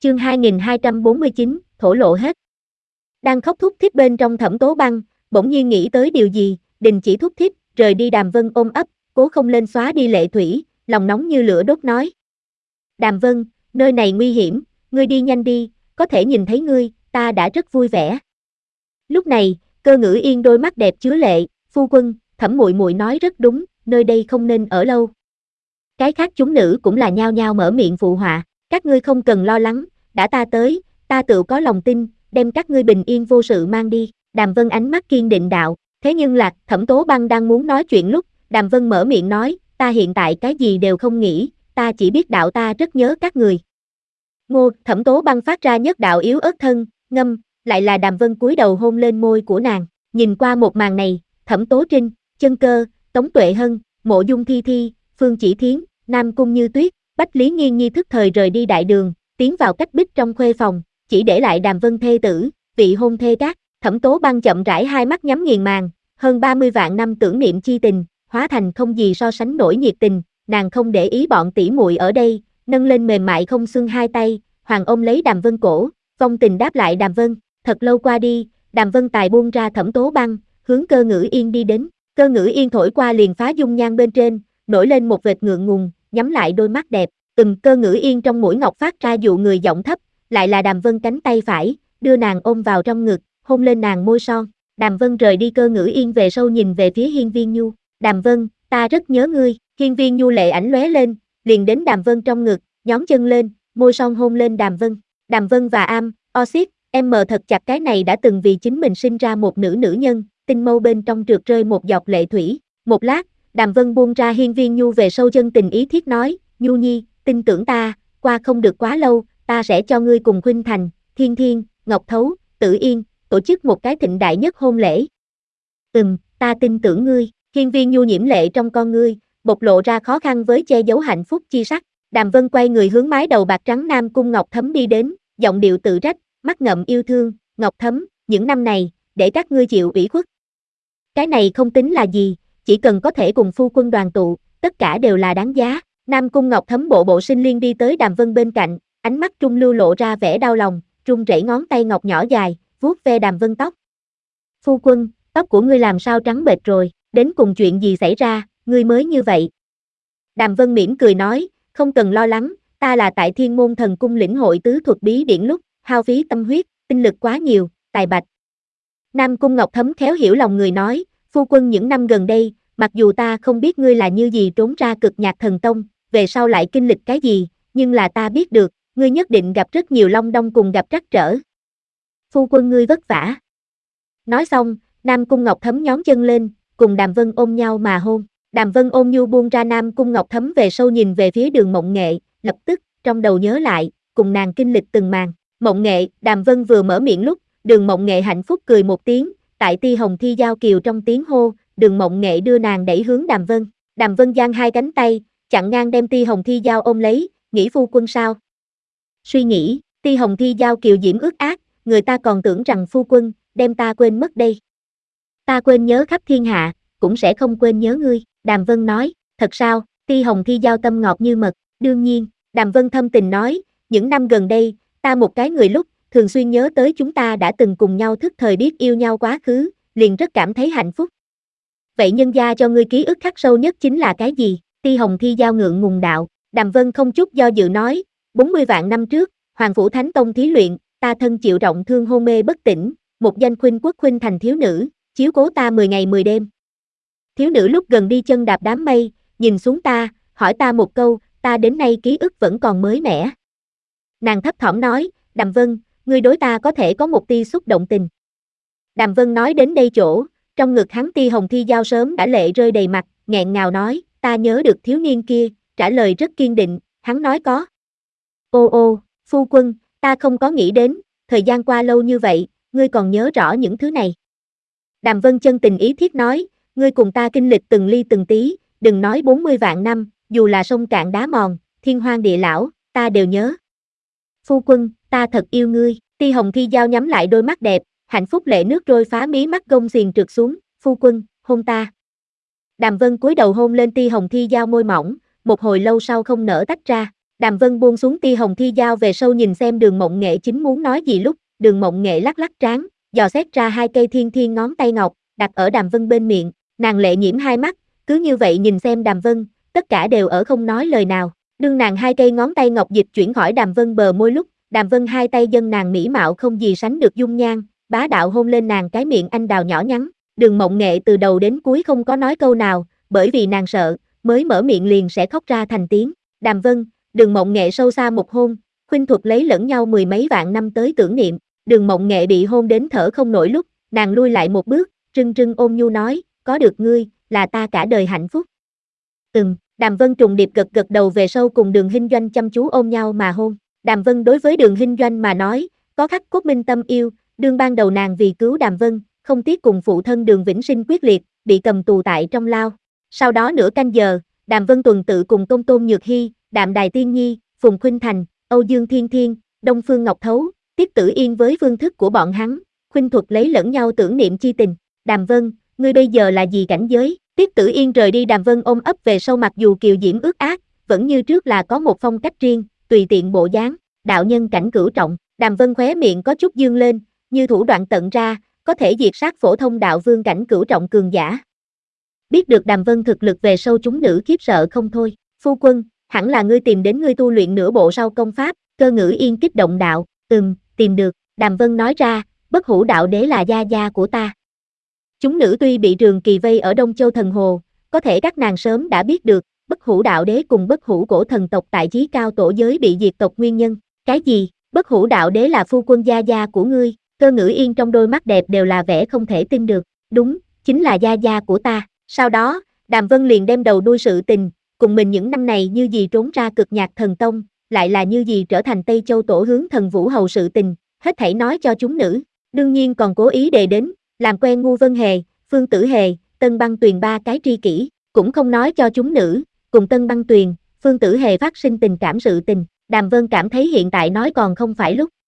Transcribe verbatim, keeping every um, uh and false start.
Chương hai nghìn hai trăm bốn mươi chín, thổ lộ hết. Đang khóc thút thít bên trong Thẩm Tố Băng, bỗng nhiên nghĩ tới điều gì, đình chỉ thút thít, rời đi. Đàm Vân ôm ấp, cố không lên xóa đi lệ thủy, lòng nóng như lửa đốt nói. Đàm Vân, nơi này nguy hiểm, ngươi đi nhanh đi, có thể nhìn thấy ngươi, ta đã rất vui vẻ. Lúc này, Cơ Ngữ Yên đôi mắt đẹp chứa lệ, phu quân, Thẩm muội muội nói rất đúng, nơi đây không nên ở lâu. Cái khác chúng nữ cũng là nhao nhao mở miệng phụ họa, các ngươi không cần lo lắng, đã ta tới, ta tự có lòng tin, đem các ngươi bình yên vô sự mang đi. Đàm Vân ánh mắt kiên định đạo, thế nhưng Lạc, Thẩm Tố Băng đang muốn nói chuyện lúc, Đàm Vân mở miệng nói, ta hiện tại cái gì đều không nghĩ, ta chỉ biết đạo ta rất nhớ các người. Ngô, Thẩm Tố Băng phát ra nhất đạo yếu ớt thân, ngâm, lại là Đàm Vân cúi đầu hôn lên môi của nàng, nhìn qua một màn này, Thẩm Tố Trinh, Chân Cơ, Tống Tuệ Hân, Mộ Dung Thi Thi, Phương Chỉ Thiến, Nam Cung Như Tuyết, Bách Lý Nghiên Nhi thức thời rời đi đại đường, tiến vào cách bích trong khuê phòng, chỉ để lại Đàm Vân thê tử, vị hôn thê các. Thẩm Tố Băng chậm rãi hai mắt nhắm nghiền màng, hơn ba mươi vạn năm tưởng niệm chi tình, hóa thành không gì so sánh nổi nhiệt tình, nàng không để ý bọn tỷ muội ở đây, nâng lên mềm mại không xương hai tay, hoàng ôm lấy Đàm Vân cổ, vong tình đáp lại Đàm Vân. Thật lâu qua đi, Đàm Vân tài buông ra Thẩm Tố Băng, hướng Cơ Ngữ Yên đi đến. Cơ Ngữ Yên thổi qua liền phá dung nhan bên trên, nổi lên một vệt ngượng ngùng, nhắm lại đôi mắt đẹp. Từng Cơ Ngữ Yên trong mũi ngọc phát ra dụ người giọng thấp, lại là Đàm Vân cánh tay phải, đưa nàng ôm vào trong ngực, hôn lên nàng môi son. Đàm Vân rời đi Cơ Ngữ Yên về sau nhìn về phía Hiên Viên Nhu, Đàm Vân, ta rất nhớ ngươi. Hiên Viên Nhu lệ ảnh lóe lên, liền đến Đàm Vân trong ngực, nhón chân lên, môi son hôn lên Đàm Vân. Đàm Vân và Am, Oxit, em mờ thật chặt cái này đã từng vì chính mình sinh ra một nữ nữ nhân, tinh mâu bên trong trượt rơi một giọt lệ thủy. Một lát, Đàm Vân buông ra Hiên Viên Nhu về sâu chân tình ý thiết nói, Nhu Nhi, tin tưởng ta, qua không được quá lâu, ta sẽ cho ngươi cùng Khuynh Thành, Thiên Thiên, Ngọc Thấu, Tử Yên, tổ chức một cái thịnh đại nhất hôn lễ. Ừm, ta tin tưởng ngươi. Hiên Viên Nhu nhiễm lệ trong con ngươi, bộc lộ ra khó khăn với che giấu hạnh phúc chi sắc. Đàm Vân quay người hướng mái đầu bạc trắng Nam Cung Ngọc Thấm đi đến, giọng điệu tự trách, mắt ngậm yêu thương, Ngọc Thấm, những năm này, để các ngươi chịu ủy khuất. Cái này không tính là gì, chỉ cần có thể cùng phu quân đoàn tụ, tất cả đều là đáng giá. Nam Cung Ngọc Thấm bộ bộ sinh liên đi tới Đàm Vân bên cạnh, ánh mắt trung lưu lộ ra vẻ đau lòng, run rẩy ngón tay ngọc nhỏ dài, vuốt ve Đàm Vân tóc. Phu quân, tóc của ngươi làm sao trắng bệch rồi, đến cùng chuyện gì xảy ra, ngươi mới như vậy. Đàm Vân mỉm cười nói, không cần lo lắng, ta là tại Thiên Môn Thần Cung lĩnh hội tứ thuật bí điển lúc, hao phí tâm huyết, tinh lực quá nhiều, tài bạch. Nam Cung Ngọc Thấm khéo hiểu lòng người nói, phu quân những năm gần đây, mặc dù ta không biết ngươi là như gì trốn ra Cực Nhạc Thần Tông, về sau lại kinh lịch cái gì, nhưng là ta biết được, ngươi nhất định gặp rất nhiều long đong cùng gặp trắc trở. Phu quân ngươi vất vả. Nói xong, Nam Cung Ngọc Thấm nhón chân lên, cùng Đàm Vân ôm nhau mà hôn. Đàm Vân ôm nhu buông ra Nam Cung Ngọc Thấm về sâu nhìn về phía Đường Mộng Nghệ, lập tức, trong đầu nhớ lại, cùng nàng kinh lịch từng màn. Mộng Nghệ, Đàm Vân vừa mở miệng lúc, Đường Mộng Nghệ hạnh phúc cười một tiếng, tại Ti Hồng Thi giao kiều trong tiếng hô, Đường Mộng Nghệ đưa nàng đẩy hướng Đàm Vân. Đàm Vân giang hai cánh tay, chặn ngang đem Ti Hồng Thi giao ôm lấy, nghĩ phu quân sao? Suy nghĩ, Ti Hồng Thi giao kiều diễm ước ác, người ta còn tưởng rằng phu quân, đem ta quên mất đây. Ta quên nhớ khắp thiên hạ, cũng sẽ không quên nhớ ngươi, Đàm Vân nói, thật sao? Ti Hồng Thi giao tâm ngọt như mật, đương nhiên, Đàm Vân thâm tình nói, những năm gần đây, ta một cái người lúc, thường xuyên nhớ tới chúng ta đã từng cùng nhau thức thời biết yêu nhau quá khứ, liền rất cảm thấy hạnh phúc. Vậy nhân gia cho ngươi ký ức khắc sâu nhất chính là cái gì? Ti Hồng Thi giao ngượng ngùng đạo, Đàm Vân không chút do dự nói, bốn mươi vạn năm trước, Hoàng Phủ Thánh Tông thí luyện, ta thân chịu trọng thương hôn mê bất tỉnh, một danh khuynh quốc khuynh thành thiếu nữ, chiếu cố ta mười ngày mười đêm. Thiếu nữ lúc gần đi chân đạp đám mây, nhìn xuống ta, hỏi ta một câu, ta đến nay ký ức vẫn còn mới mẻ. Nàng thấp thỏm nói, Đàm Vân, ngươi đối ta có thể có một tia xúc động tình. Đàm Vân nói đến đây chỗ, trong ngực hắn Ti Hồng Thi giao sớm đã lệ rơi đầy mặt, nghẹn ngào nói, ta nhớ được thiếu niên kia, trả lời rất kiên định, hắn nói có. Ô ô, phu quân, ta không có nghĩ đến, thời gian qua lâu như vậy, ngươi còn nhớ rõ những thứ này. Đàm Vân chân tình ý thiết nói, ngươi cùng ta kinh lịch từng ly từng tí, đừng nói bốn mươi vạn năm, dù là sông cạn đá mòn, thiên hoang địa lão, ta đều nhớ. Phu quân, ta thật yêu ngươi. Ti Hồng Thi giao nhắm lại đôi mắt đẹp, hạnh phúc lệ nước trôi phá mí mắt gông xiềng trượt xuống, phu quân, hôn ta. Đàm Vân cúi đầu hôn lên Ti Hồng Thi giao môi mỏng, một hồi lâu sau không nở tách ra. Đàm Vân buông xuống tia hồng thi dao về sau nhìn xem Đường Mộng Nghệ chính muốn nói gì lúc, Đường Mộng Nghệ lắc lắc trán, dò xét ra hai cây thiên thiên ngón tay ngọc, đặt ở Đàm Vân bên miệng, nàng lệ nhiễm hai mắt, cứ như vậy nhìn xem Đàm Vân, tất cả đều ở không nói lời nào. Đương nàng hai cây ngón tay ngọc dịch chuyển khỏi Đàm Vân bờ môi lúc, Đàm Vân hai tay dâng nàng mỹ mạo không gì sánh được dung nhan, bá đạo hôn lên nàng cái miệng anh đào nhỏ nhắn. Đường Mộng Nghệ từ đầu đến cuối không có nói câu nào, bởi vì nàng sợ, mới mở miệng liền sẽ khóc ra thành tiếng. Đàm Vân, Đường Mộng Nghệ sâu xa một hôn, khuynh thuật lấy lẫn nhau mười mấy vạn năm tới tưởng niệm. Đường Mộng Nghệ bị hôn đến thở không nổi lúc, nàng lui lại một bước, trưng trưng ôm nhu nói, có được ngươi, là ta cả đời hạnh phúc. Ừm, Đàm Vân trùng điệp gật gật đầu về sau cùng Đường Hinh Doanh chăm chú ôm nhau mà hôn. Đàm Vân đối với Đường Hinh Doanh mà nói, có khắc cốt minh tâm yêu, đương ban đầu nàng vì cứu Đàm Vân, không tiếc cùng phụ thân Đường Vĩnh Sinh quyết liệt, bị cầm tù tại trong lao. Sau đó nửa canh giờ, Đàm Vân tuần tự cùng Công Tôn Nhược Hy, Đạm Đài Tiên Nhi, Phùng Khuynh Thành, Âu Dương Thiên Thiên, Đông Phương Ngọc Thấu, Tiết Tử Yên với phương thức của bọn hắn, khuynh thuật lấy lẫn nhau tưởng niệm chi tình. Đàm Vân, ngươi bây giờ là gì cảnh giới? Tiết Tử Yên rời đi Đàm Vân ôm ấp về sau mặc dù kiều diễm ước ác, vẫn như trước là có một phong cách riêng, tùy tiện bộ dáng, đạo nhân cảnh cửu trọng. Đàm Vân khóe miệng có chút dương lên, như thủ đoạn tận ra, có thể diệt sát phổ thông đạo vương cảnh cửu trọng cường giả. Biết được Đàm Vân thực lực về sau chúng nữ khiếp sợ không thôi. Phu quân, hẳn là ngươi tìm đến ngươi tu luyện nửa bộ sau công pháp. Cơ Ngữ Yên kích động đạo, ừm, tìm được. Đàm Vân nói ra, Bất Hủ Đạo Đế là gia gia của ta. Chúng nữ tuy bị Trường Kỳ vây ở Đông Châu Thần Hồ, có thể các nàng sớm đã biết được, Bất Hủ Đạo Đế cùng Bất Hủ Cổ Thần tộc tại Chí Cao Tổ giới bị diệt tộc nguyên nhân. Cái gì? Bất Hủ Đạo Đế là phu quân gia gia của ngươi? Cơ Ngữ Yên trong đôi mắt đẹp đều là vẻ không thể tin được. Đúng, chính là gia gia của ta. Sau đó, Đàm Vân liền đem đầu đuôi sự tình, cùng mình những năm này như gì trốn ra Cực Nhạc Thần Tông, lại là như gì trở thành Tây Châu Tổ hướng Thần Vũ Hầu sự tình, hết thảy nói cho chúng nữ. Đương nhiên còn cố ý đề đến, làm quen Ngu Vân Hề, Phương Tử Hề, Tân Băng Tuyền ba cái tri kỷ, cũng không nói cho chúng nữ, cùng Tân Băng Tuyền, Phương Tử Hề phát sinh tình cảm sự tình. Đàm Vân cảm thấy hiện tại nói còn không phải lúc.